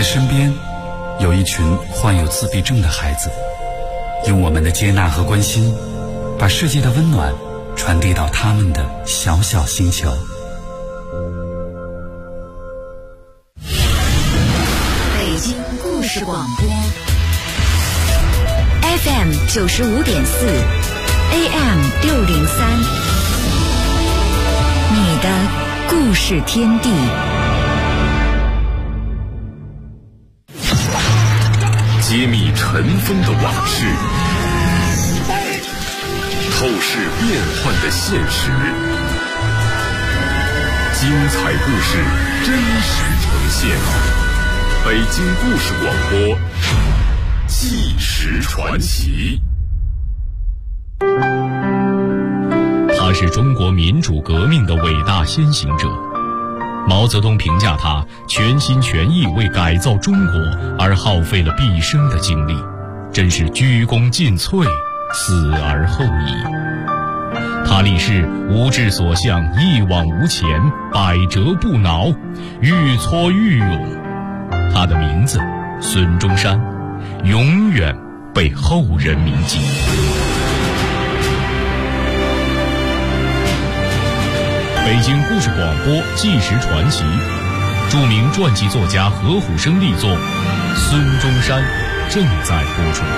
的身边有一群患有自闭症的孩子，用我们的接纳和关心，把世界的温暖传递到他们的小小星球。 北京故事广播 FM 95.4 AM 603，你的故事天地。 揭秘尘封的往事，透视变幻的现实，精彩故事真实呈现。北京故事广播，纪实传奇。 他是中国民主革命的伟大先行者。毛泽东评价他全心全意为改造中国而耗费了毕生的精力，真是鞠躬尽瘁，死而后已。他立誓无志所向，一往无前，百折不挠，愈挫愈勇。他的名字孙中山，永远被后人铭记。北京故事广播纪实传奇，著名传记作家何虎生力作《孙中山》正在播出。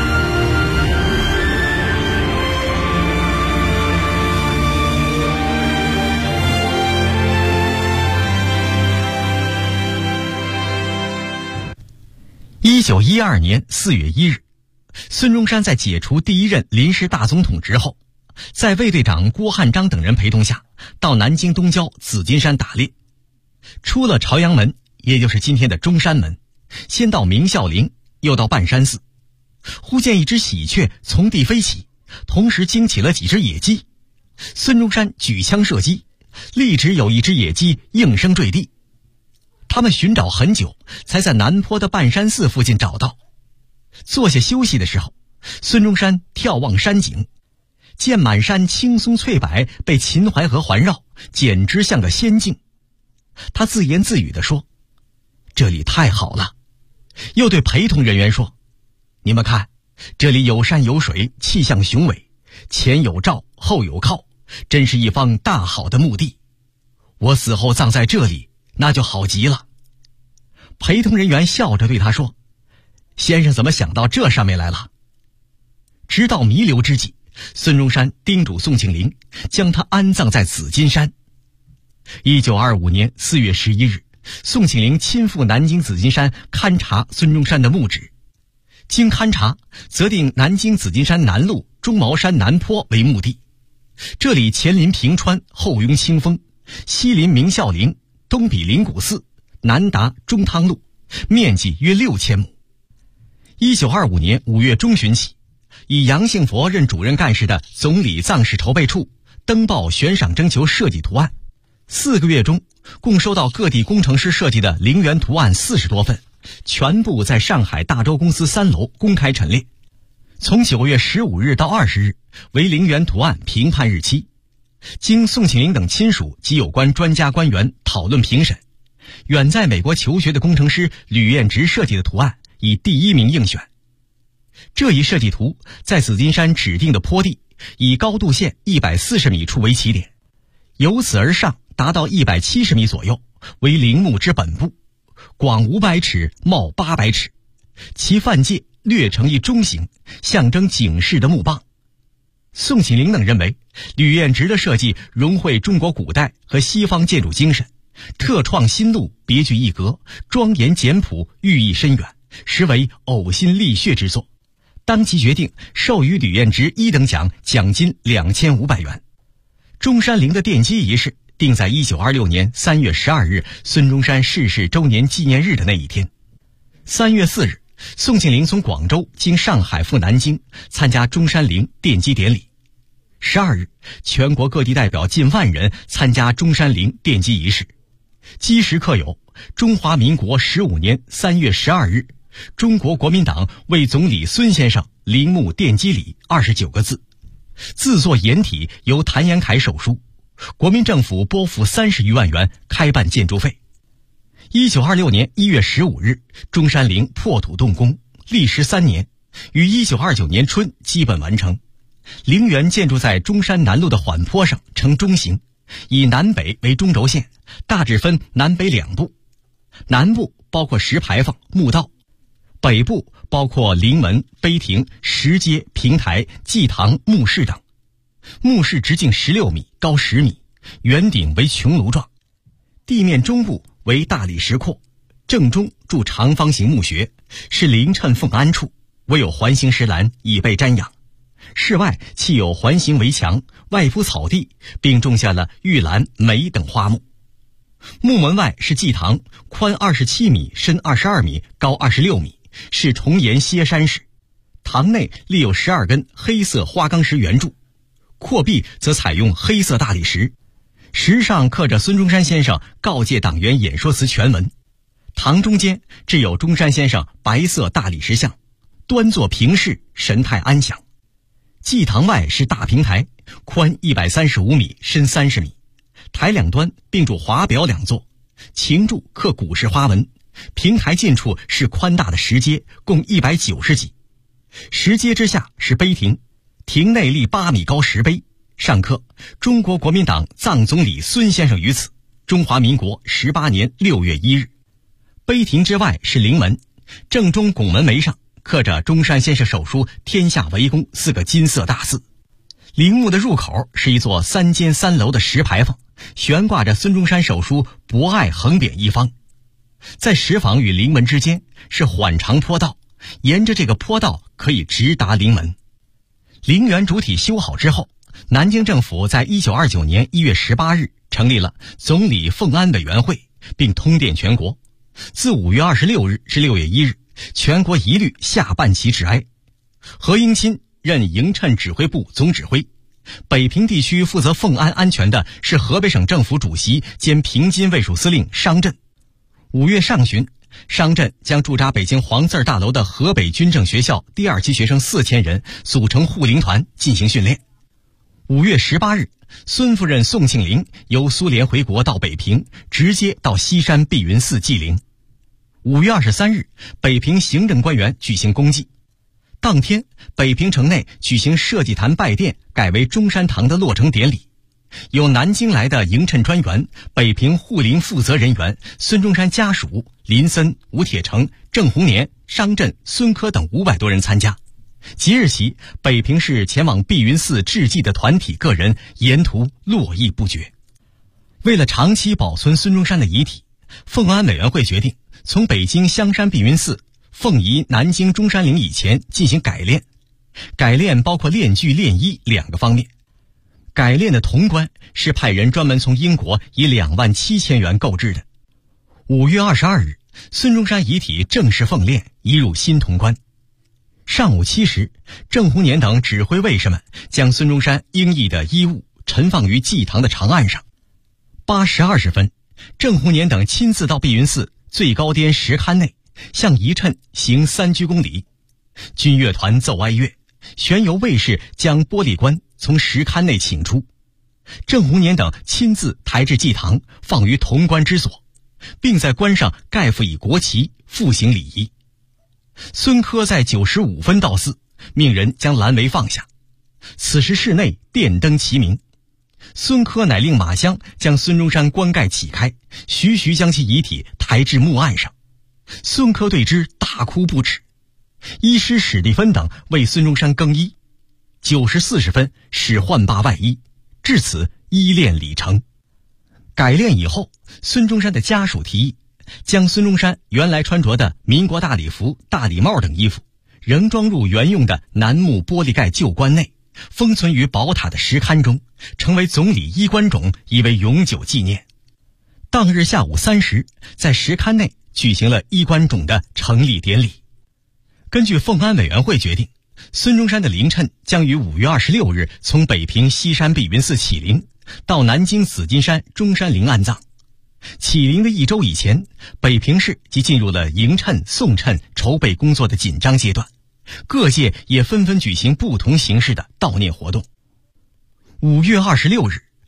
1912年4月1日，孙中山在解除第一任临时大总统职后，在卫队长郭汉章等人陪同下，到南京东郊紫金山打猎。出了朝阳门，也就是今天的中山门，先到明孝陵，又到半山寺。忽见一只喜鹊从地飞起，同时惊起了几只野鸡。孙中山举枪射击，立即有一只野鸡应声坠地。他们寻找很久，才在南坡的半山寺附近找到。坐下休息的时候，孙中山眺望山景，见满山青松翠柏被秦淮河环绕，简直像个仙境。他自言自语地说：“这里太好了。”又对陪同人员说：“你们看，这里有山有水，气象雄伟，前有照，后有靠，真是一方大好的墓地。我死后葬在这里，那就好极了。”陪同人员笑着对他说：“先生怎么想到这上面来了？”直到弥留之际，孙中山叮嘱宋庆龄将他安葬在紫金山。1925年4月11日，宋庆龄亲赴南京紫金山勘察孙中山的墓址。经勘察，择定南京紫金山南麓中茅山南坡为墓地。这里前临平川，后拥清风，西临明孝陵，东比灵谷寺，南达中汤路，面积约6000亩。1925年5月中旬起，以杨幸佛任主任干事的总理葬事筹备处登报悬赏征求设计图案，4个月中共收到各地工程师设计的陵园图案40多份，全部在上海大洲公司3楼公开陈列。从9月15日到20日为陵园图案评判日期，经宋庆龄等亲属及有关专家官员讨论评审，远在美国求学的工程师吕彦直设计的图案以第1名应选。这一设计图在紫金山指定的坡地，以高度线140米处为起点，由此而上达到170米左右，为陵墓之本部，广500尺，袤800尺，其范界略呈一中形，象征警示的木棒。宋庆龄等认为，吕彦直的设计融汇中国古代和西方建筑精神，特创新路，别具一格，庄严简朴，寓意深远，实为呕心沥血之作。当即决定授予吕彦直1等奖，奖金2500元。中山陵的奠基仪式定在1926年3月12日孙中山逝世周年纪念日的那一天。3月4日，宋庆龄从广州经上海赴南京参加中山陵奠基典礼。12日，全国各地代表近万人参加中山陵奠基仪式。基石刻有中华民国15年3月12日中国国民党为总理孙先生陵墓奠基礼29个字，字作颜体，由谭延闿手书，国民政府拨付30余万元开办建筑费。 1926年1月15日，中山陵破土动工，历时3年，于1929年春基本完成。陵园建筑在中山南路的缓坡上，呈中形，以南北为中轴线，大致分南北2部。南部包括石牌坊、墓道，北部包括陵门、碑亭、石阶、平台、祭堂、墓室等。墓室直径16米，高10米，圆顶为穹庐状，地面中部为大理石廓，正中筑长方形墓穴，是陵称奉安处，唯有环形石栏以备瞻仰。室外砌有环形围墙，外铺草地，并种下了玉兰、梅等花木。墓门外是祭堂，宽27米，深22米，高26米，是重檐歇山式。堂内立有12根黑色花岗石圆柱，阔壁则采用黑色大理石，石上刻着孙中山先生告诫党员演说词全文。堂中间置有中山先生白色大理石像，端坐平视，神态安详。祭堂外是大平台，宽135米，深30米，台两端并筑华表2座，擎柱刻古式花纹。平台近处是宽大的石阶，共190几。石阶之下是碑亭，亭内立8米高石碑，上刻中国国民党藏总理孙先生于此，中华民国18年6月1日。碑亭之外是陵门，正中拱门楣上刻着中山先生手书天下为公4个金色大字。陵墓的入口是一座3间3楼的石牌坊，悬挂着孙中山手书博爱横匾一方。在石坊与陵门之间是缓长坡道，沿着这个坡道可以直达陵门。陵园主体修好之后，南京政府在1929年1月18日成立了总理奉安委员会，并通电全国，自5月26日至6月1日，全国一律下半旗致哀。何应钦任营谶指挥部总指挥，北平地区负责奉安安全的是河北省政府主席兼平津卫戍司令商震。5月上旬，商震将驻扎北京黄字大楼的河北军政学校第2期学生4000人组成护陵团进行训练。5月18日，孙夫人宋庆龄由苏联回国到北平，直接到西山碧云寺祭陵。5月23日，北平行政官员举行公祭。当天，北平城内举行设计坛拜殿改为中山堂的落成典礼。由南京来的营谶专员、北平护陵负责人员、孙中山家属、林森、吴铁城、郑鸿年、商震、孙科等500多人参加。即日起，北平市前往碧云寺致祭的团体个人沿途络绎不绝。为了长期保存孙中山的遗体，奉安委员会决定从北京香山碧云寺奉移南京中山陵以前进行改炼。改炼包括炼具、炼衣2个方面。改炼的铜棺是派人专门从英国以27000元购置的。5月22日，孙中山遗体正式奉炼，移入新铜棺。上午7时，郑鸿年等指挥卫士们将孙中山英译的衣物陈放于祭堂的长案上。8时20分，郑鸿年等亲自到碧云寺最高巅石龛内，向遗谶行3鞠躬礼。军乐团奏哀乐，旋由卫士将玻璃棺从石龛内请出，郑鸿年等亲自抬至祭堂，放于铜棺之所，并在棺上盖覆以国旗，复行礼仪。孙科在9时5分到寺，命人将蓝帷放下。此时室内电灯齐明，孙科乃令马湘将孙中山棺盖起开，徐徐将其遗体抬至墓案上。孙科对之大哭不止。医师史蒂芬等为孙中山更衣。9时40分使换罢外衣，至此依炼礼成。改炼以后，孙中山的家属提议将孙中山原来穿着的民国大礼服、大礼帽等衣服仍装入原用的楠木玻璃盖旧棺内，封存于宝塔的石龛中，成为总理衣冠冢，以为永久纪念。当日下午3时，在石龛内举行了衣冠冢的成立典礼。根据奉安委员会决定，孙中山的陵谶将于5月26日从北平西山碧云寺起灵，到南京紫金山中山陵安葬。起灵的1周以前，北平市即进入了迎谶、送谶筹备工作的紧张阶段，各界也纷纷举行不同形式的悼念活动。5月26日，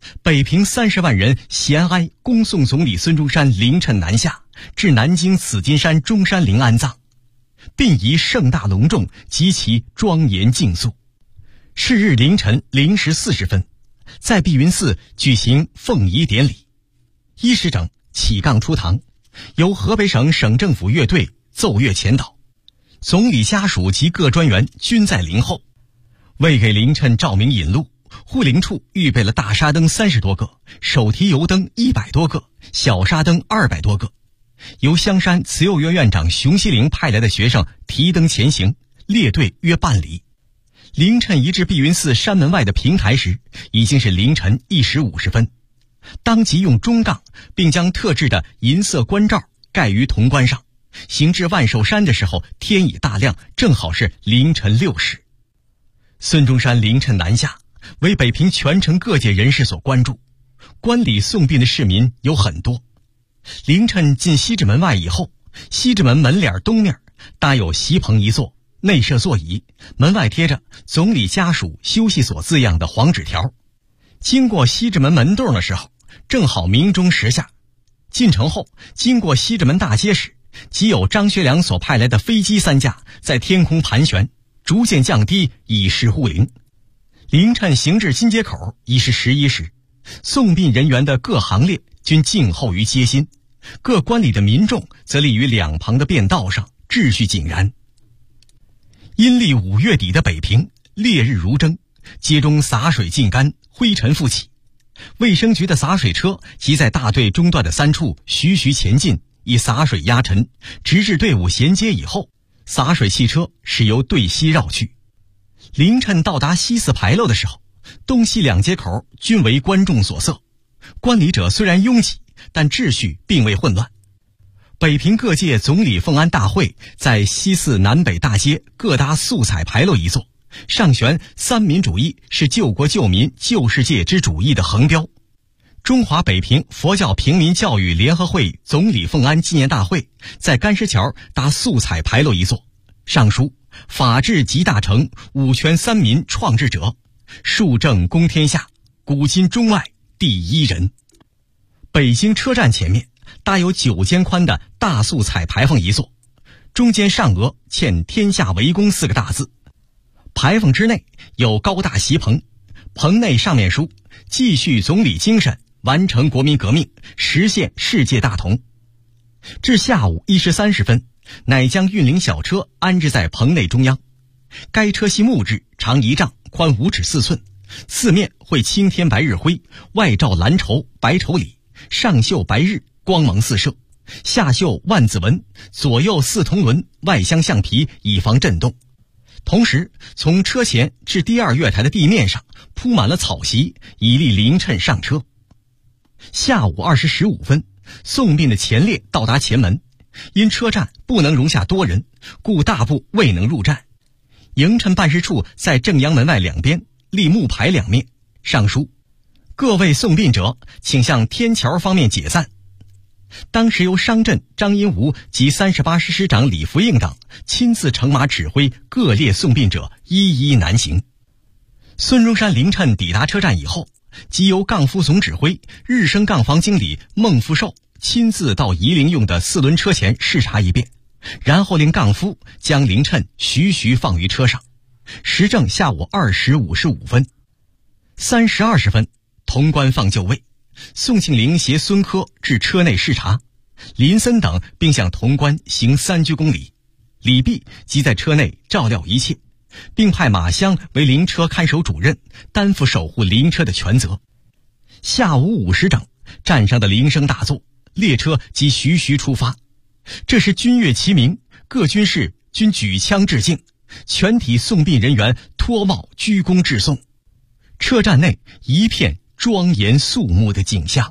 北平30万人衔哀恭送总理孙中山凌晨南下，至南京紫金山中山陵安葬，殡仪盛大隆重，极其庄严敬肃。是日凌晨0时40分，在碧云寺举行奉仪典礼。1时整起杠出堂，由河北省省政府乐队奏乐前导，总理家属及各专员均在陵后。为给凌晨照明引路，护陵处预备了大沙灯30多个，手提油灯100多个，小沙灯200多个。由香山慈幼院院长熊希龄派来的学生提灯前行，列队约半里。凌晨移至碧云寺山门外的平台时，已经是凌晨1时50分。当即用中杠，并将特制的银色冠罩盖于铜冠上。行至万寿山的时候，天已大亮，正好是凌晨6时。孙中山凌晨南下，为北平全城各界人士所关注。观礼送殡的市民有很多。凌晨进西直门外以后，西直门门脸东面搭有席棚一座，内设座椅，门外贴着总理家属休息所字样的黄纸条。经过西直门门洞的时候，正好明钟时下。进城后，经过西直门大街时，即有张学良所派来的飞机3架在天空盘旋，逐渐降低，以示护灵。凌晨行至金街口，已是11时。送殡人员的各行列均静候于街心，各观礼的民众则立于两旁的便道上，秩序井然。阴历5月底的北平，烈日如蒸，街中洒水尽干，灰尘复起。卫生局的洒水车即在大队中段的3处徐徐前进，以洒水压沉，直至队伍衔接以后，洒水汽车是由队西绕去。凌晨到达西四牌楼的时候，东西2街口均为观众所塞，观礼者虽然拥挤，但秩序并未混乱。北平各界总理奉安大会在西四南北大街各搭素彩牌楼一座，上悬三民主义是救国救民救世界之主义的横标。中华北平佛教平民教育联合会总理奉安纪念大会在干石桥搭素彩牌楼一座，上书法治集大成，五权三民创制者，树正公天下，古今中外第一人。北京车站前面搭有9间宽的大素彩牌坊一座，中间上额嵌天下为公4个大字。牌坊之内有高大席棚，棚内上面书继续总理精神，完成国民革命，实现世界大同。至下午1时30分，乃将运灵小车安置在棚内中央。该车系木质，长1丈，宽5尺4寸，四面绘青天白日辉，外罩蓝绸白绸里，上绣白日，光芒四射，下绣万字纹，左右4铜轮，外镶橡皮以防震动。同时从车前至第2月台的地面上铺满了草席，以利凌晨上车。下午2时15分，送殡的前列到达前门，因车站不能容下多人，故大部未能入站。营臣办事处在正阳门外2边立木牌2面，上书各位送殡者请向天桥方面解散。当时由商震、张荫吾及38师师长李福应等亲自乘马指挥各列送殡者一一南行。孙中山凌晨抵达车站以后，即由杠夫总指挥日升杠房经理孟福寿亲自到夷陵用的4轮车前视察一遍，然后令杠夫将凌晨徐徐放于车上。时正下午2时55分。3时20分，潼关放就位，宋庆龄携孙科至车内视察，林森等并向潼关行3鞠躬礼，李弼即在车内照料一切，并派马湘为灵车看守主任，担负守护灵车的全责。下午5时整，站上的铃声大作，列车即徐徐出发。这时军乐齐鸣，各军士均举枪致敬，全体送殡人员脱帽鞠躬致送。车站内一片庄严肃穆的景象。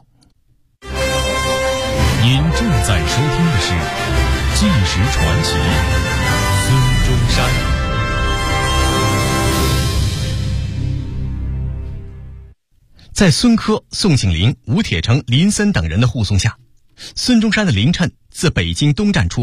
您正在收听的是《纪实传奇》，孙中山。 在孙科、宋庆龄、吴铁城、林森等人的护送下，孙中山的凌晨自北京东站出发，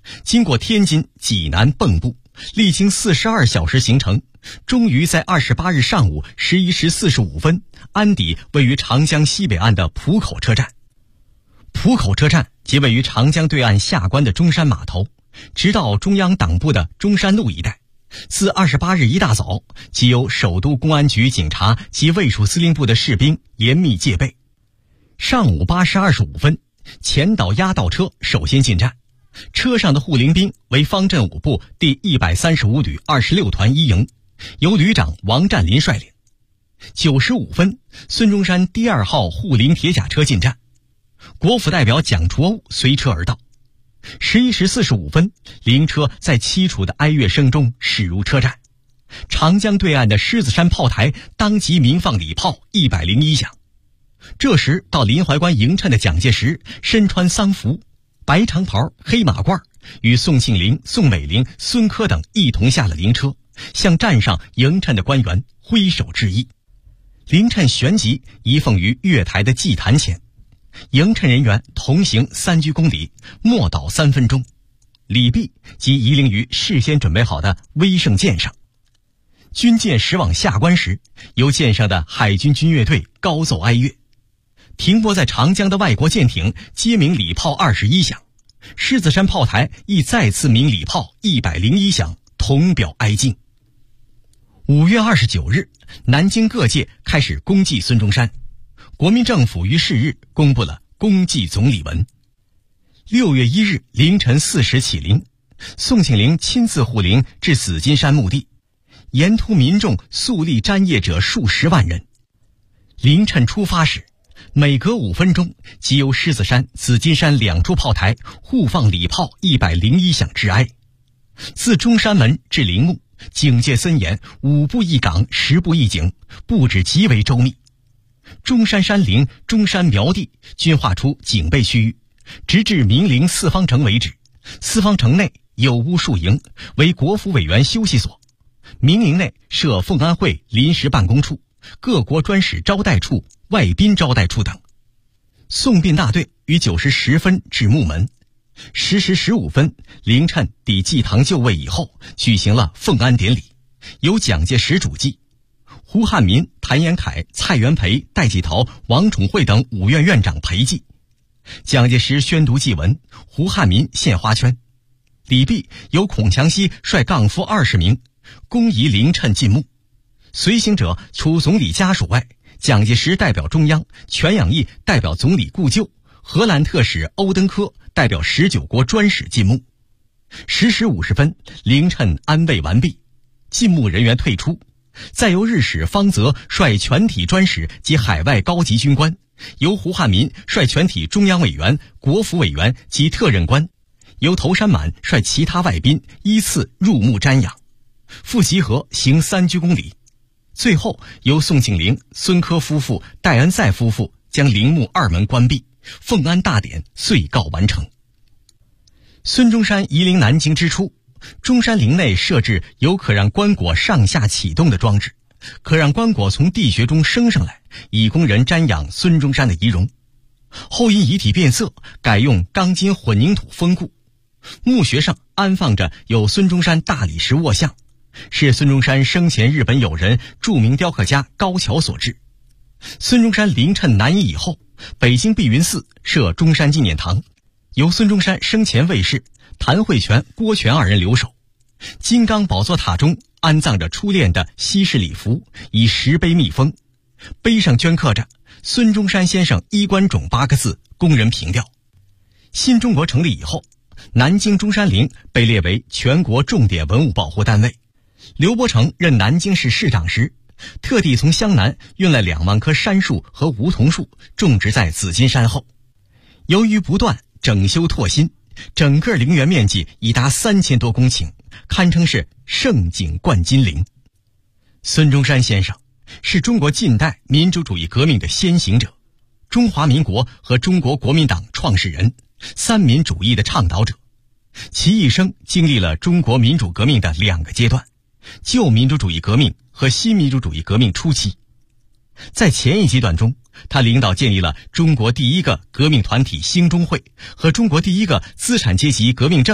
经过天津、济南、蚌埠，历经42小时行程，终于在28日上午11时45分安抵位于长江西北岸的浦口车站。浦口车站即位于长江对岸下关的中山码头，直到中央党部的中山路一带。自28日一大早，即由首都公安局警察及卫戍司令部的士兵严密戒备。上午8时25分，前导压道车首先进站，车上的护林兵为方阵5部第135旅26团一营，由旅长王占林率领。9时5分，孙中山第2号护林铁甲车进站，国府代表蒋楚欧随车而到。11时45分，灵车在凄楚的哀乐声中驶入车站。长江对岸的狮子山炮台当即鸣放礼炮101响。这时到临淮关迎衬的蒋介石身穿丧服，白长袍黑马褂，与宋庆龄、宋美龄、孙科等一同下了灵车，向站上迎衬的官员挥手致意。灵衬旋即移奉于月台的祭坛前，迎衬人员同行3鞠躬礼，默祷3分钟，礼毕即移灵于事先准备好的威胜舰上。军舰驶往下关时，由舰上的海军军乐队高奏哀乐。停泊在长江的外国舰艇皆鸣礼炮21响，狮子山炮台亦再次鸣礼炮101响，同表哀敬。5月29日，南京各界开始公祭孙中山，国民政府于是日公布了公祭总理文。6月1日凌晨4时起灵，宋庆龄亲自护灵至紫金山墓地，沿途民众肃立瞻谒者数十万人。凌晨出发时，每隔5分钟即由狮子山、紫金山2处炮台互放礼炮101响致哀。自中山门至陵墓，警戒森严，5步一岗，10步一警，布置极为周密。中山山陵、中山苗地均划出警备区域，直至明陵4方城为止。4方城内有屋数营，为国府委员休息所。明陵内设奉安会临时办公处、各国专使招待处、外宾招待处等。送殡大队于9时10分至墓门，10时15分凌晨抵祭堂就位以后，举行了奉安典礼，由蒋介石主祭，胡汉民、谭延闿、蔡元培、戴季陶、王宠惠等5院院长陪祭。蒋介石宣读祭文，胡汉民献花圈。礼毕，由孔祥熙率杠夫20名恭仪凌衬进墓。随行者除总理家属外，蒋介石代表中央，全养义代表总理故旧，荷兰特使欧登科代表19国专使进墓。10时50分，凌晨安慰完毕，进墓人员退出，再由日使方泽率全体专使及海外高级军官，由胡汉民率全体中央委员、国府委员及特任官，由头山满率其他外宾依次入墓瞻仰，复集合行3鞠躬礼。最后由宋庆龄、孙科夫妇、戴恩赛夫妇将陵墓2门关闭，奉安大典遂告完成。孙中山移灵南京之初，中山陵内设置有可让棺椁上下启动的装置，可让棺椁从地穴中升上来，以供人瞻仰孙中山的遗容。后因遗体变色，改用钢筋混凝土封固。墓穴上安放着有孙中山大理石卧像，是孙中山生前日本友人、著名雕刻家高桥所制。孙中山凌衬南移以后，北京碧云寺设中山纪念堂，由孙中山生前卫士谭惠泉、郭全2人留守。金刚宝座塔中安葬着初恋的西式礼服，以石碑密封，碑上镌刻着孙中山先生衣冠冢8个字，供人凭吊。新中国成立以后，南京中山陵被列为全国重点文物保护单位。刘伯承任南京市市长时，特地从湘南运来2万棵杉树和梧桐树，种植在紫金山后。由于不断整修拓新，整个陵园面积已达3000多公顷，堪称是盛景冠金陵。孙中山先生是中国近代民主主义革命的先行者，中华民国和中国国民党创始人，三民主义的倡导者。其一生经历了中国民主革命的2个阶段，旧民主主义革命和新民主主义革命初期。在前一阶段中，他领导建立了中国第一个革命团体兴中会和中国第一个资产阶级革命政党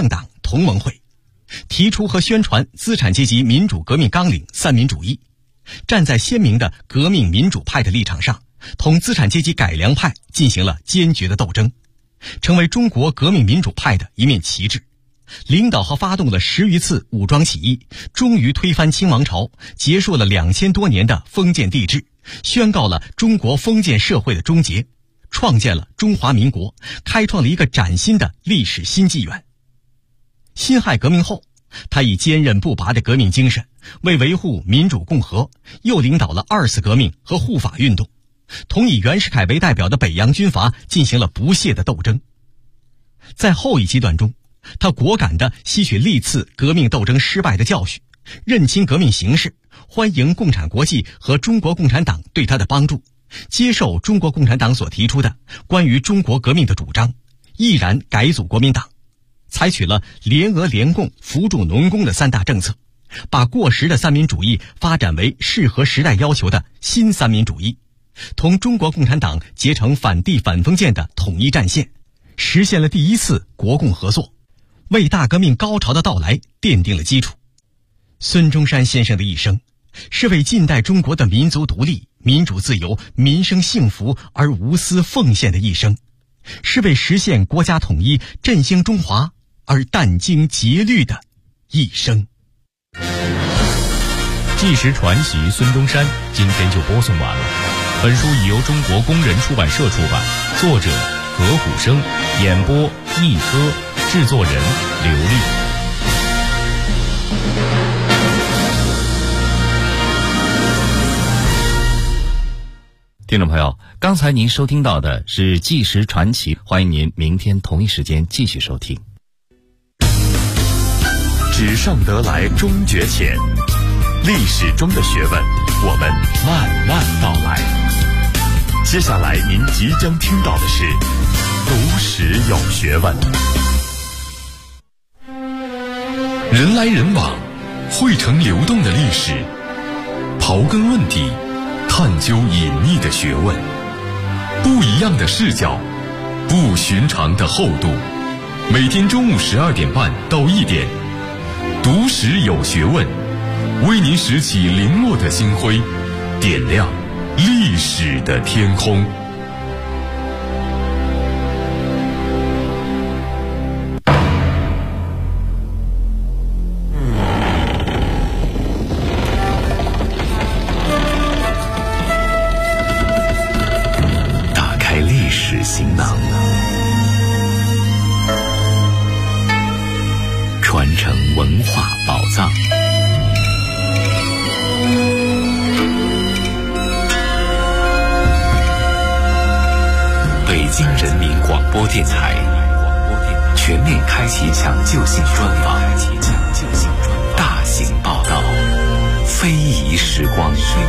同盟会，提出和宣传资产阶级民主革命纲领三民主义，站在鲜明的革命民主派的立场上，同资产阶级改良派进行了坚决的斗争，成为中国革命民主派的一面旗帜。领导和发动了10余次武装起义，终于推翻清王朝，结束了2000多年的封建帝制，宣告了中国封建社会的终结，创建了中华民国，开创了一个崭新的历史新纪元。辛亥革命后，他以坚韧不拔的革命精神，为维护民主共和，又领导了2次革命和护法运动，同以袁世凯为代表的北洋军阀进行了不懈的斗争。在后一阶段中，他果敢地吸取历次革命斗争失败的教训，认清革命形势，欢迎共产国际和中国共产党对他的帮助，接受中国共产党所提出的关于中国革命的主张，毅然改组国民党，采取了联俄联共扶助农工的3大政策，把过时的三民主义发展为适合时代要求的新三民主义，同中国共产党结成反帝反封建的统一战线，实现了第1次国共合作，为大革命高潮的到来奠定了基础。孙中山先生的一生，是为近代中国的民族独立、民主自由、民生幸福而无私奉献的一生，是为实现国家统一、振兴中华而殚精竭虑的一生。 纪实传奇孙中山今天就播送完了。本书已由中国工人出版社出版，作者何虎生，演播一科，制作人刘丽。 听众朋友，刚才您收听到的是纪实传奇，欢迎您明天同一时间继续收听。 纸上得来终觉浅，历史中的学问，我们慢慢道来。接下来您即将听到的是读史有学问。人来人往，汇成流动的历史，刨根问底，探究隐秘的学问，不一样的视角，不寻常的厚度。每天中午12点半到1点，读史有学问，为您拾起零落的星辉，点亮历史的天空。打开历史行囊，传承文化宝藏。北京人民广播电台全面开启抢救性专访，大型报道，非遗时光。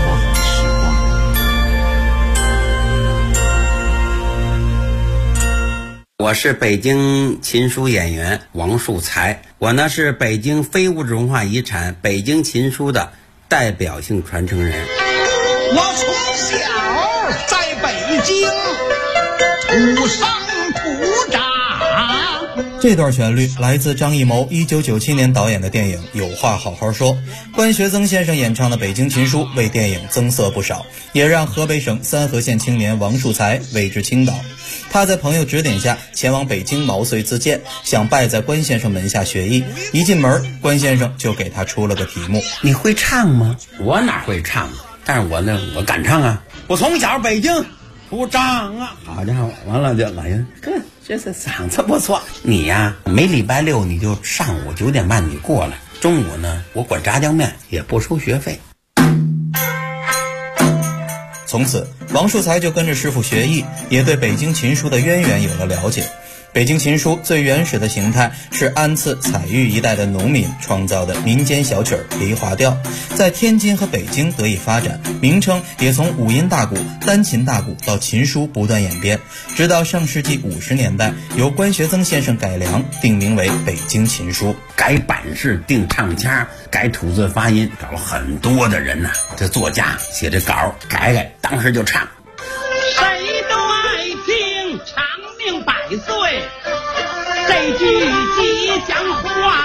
我是北京琴书演员王树才，我呢是北京非物质文化遗产北京琴书的代表性传承人。 我从小在北京土生土长。 这段旋律来自张艺谋1997年导演的电影《有话好好说》，关学增先生演唱的《北京琴书》为电影增色不少，也让河北省三河县青年王树才为之倾倒。他在朋友指点下前往北京毛遂自荐，想拜在关先生门下学艺。一进门，关先生就给他出了个题目： 你会唱吗？我哪会唱？但是我敢唱啊！我从小北京土长啊！好家伙，完了就老人，这嗓子不错。你呀，每礼拜6你就上午9点半你过来，中午呢我管炸酱面，也不收学费。 从此，王树才就跟着师傅学艺，也对北京琴书的渊源有了了解。北京琴书最原始的形态是安次、采玉一带的农民创造的民间小曲梨花调，在天津和北京得以发展，名称也从五音大鼓、单琴大鼓到琴书不断演变，直到上世纪50年代由关学增先生改良，定名为北京琴书。 改版式、定唱腔、改吐字发音，找了很多的人呐，这作家写这稿改，当时就唱。 谁都爱听长命百岁，这句吉祥话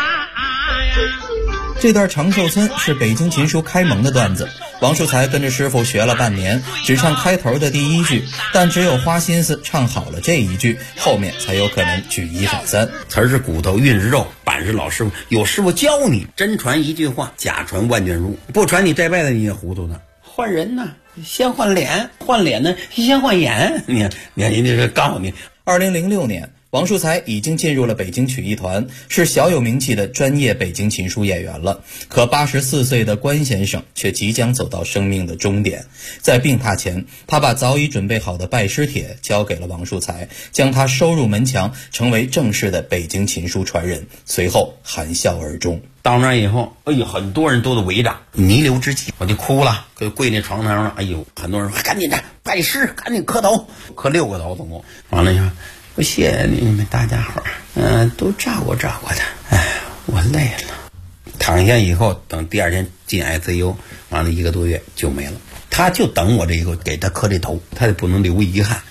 这段长寿村是北京琴书开蒙的段子，王树才跟着师傅学了半年，只唱开头的第一句，但只有花心思唱好了这一句，后面才有可能举一反三。 词是骨头，韵是肉，板是老师傅，有师傅教你，真传一句话，假传万卷书，不传你这辈子你也糊涂呢。换人呢，先换脸，换脸呢先换眼。你看人家告诉你 ，2006年。王树才已经进入了北京曲艺团，是小有名气的专业北京琴书演员了。可84岁的关先生却即将走到生命的终点。在病榻前，他把早已准备好的拜师帖交给了王树才，将他收入门墙，成为正式的北京琴书传人。随后含笑而终。 到那以后，哎呦，很多人都得围着，弥留之际，我就哭了，就跪那床上了。哎呦，很多人说赶紧的拜师，赶紧磕头，磕6个头总共。完了以后，我谢谢你们大家伙儿，都照顾照顾他。哎，我累了。躺下以后，等第二天进 ICU， 完了1个多月就没了。他就等我这个给他磕这头，他也不能留遗憾。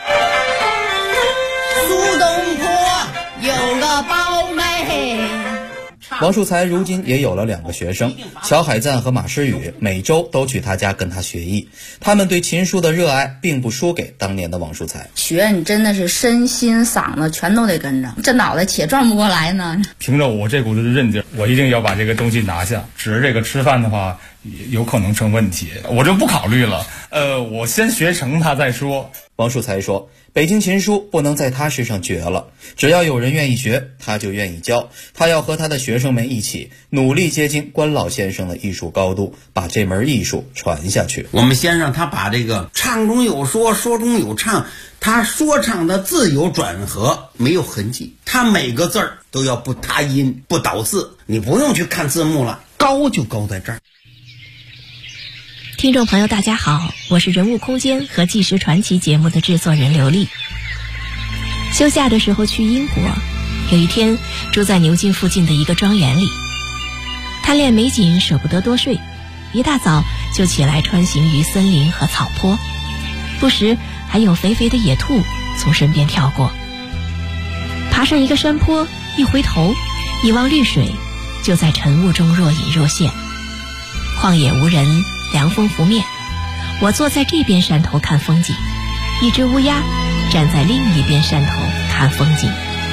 苏东坡有个胞妹。 王树才如今也有了2个学生，乔海赞和马诗雨，每周都去他家跟他学艺。他们对琴书的热爱并不输给当年的王树才。 学你真的是身心嗓子全都得跟着，这脑袋且转不过来呢。 凭着我这股子韧劲，我一定要把这个东西拿下。只是这个吃饭的话，有可能成问题，我就不考虑了。我先学成它再说。 王树才说，北京琴书不能在他身上绝了，只要有人愿意学，他就愿意教。他要和他的学生们一起努力接近关老先生的艺术高度，把这门艺术传下去。 我们先让他把这个唱中有说，说中有唱，他说唱的字有转合，没有痕迹，他每个字儿都要不塌音不倒字，你不用去看字幕了，高就高在这儿。 听众朋友大家好，我是人物空间和纪实传奇节目的制作人刘丽。休假的时候去英国，有一天住在牛津附近的一个庄园里，贪恋美景舍不得多睡，一大早就起来穿行于森林和草坡，不时还有肥肥的野兔从身边跳过。爬上一个山坡，一回头一望绿水，就在晨雾中若隐若现。旷野无人，凉风拂面，我坐在这边山头看风景，一只乌鸦站在另一边山头看风景。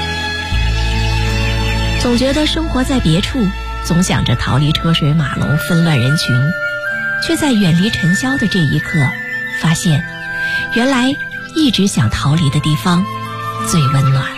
总觉得生活在别处，总想着逃离车水马龙纷乱人群，却在远离尘嚣的这一刻发现，原来一直想逃离的地方最温暖。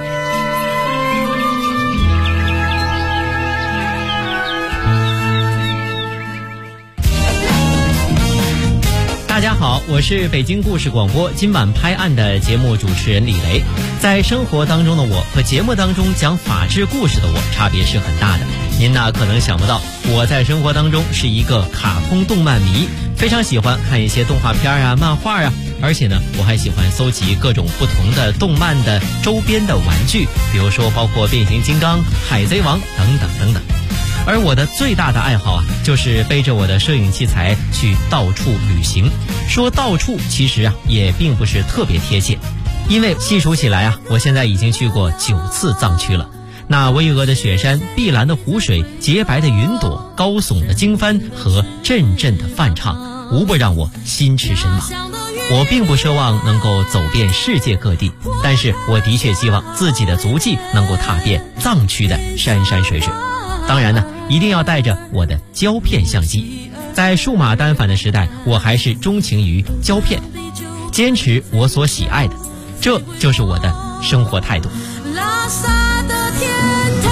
大家好，我是北京故事广播今晚拍案的节目主持人李雷。在生活当中的我和节目当中讲法治故事的我差别是很大的。您呢可能想不到，我在生活当中是一个卡通动漫迷，非常喜欢看一些动画片啊、漫画啊，而且呢我还喜欢搜集各种不同的动漫的周边的玩具，比如说包括变形金刚、海贼王等等等等。而我的最大的爱好啊，就是背着我的摄影器材去到处旅行。说到处其实啊也并不是特别贴切，因为细数起来啊，我现在已经去过9次藏区了。那巍峨的雪山、碧蓝的湖水、洁白的云朵、高耸的经幡和阵阵的梵唱，无不让我心驰神往。我并不奢望能够走遍世界各地，但是我的确希望自己的足迹能够踏遍藏区的山山水水。当然呢，一定要带着我的胶片相机。在数码单反的时代，我还是钟情于胶片，坚持我所喜爱的，这就是我的生活态度。拉萨的天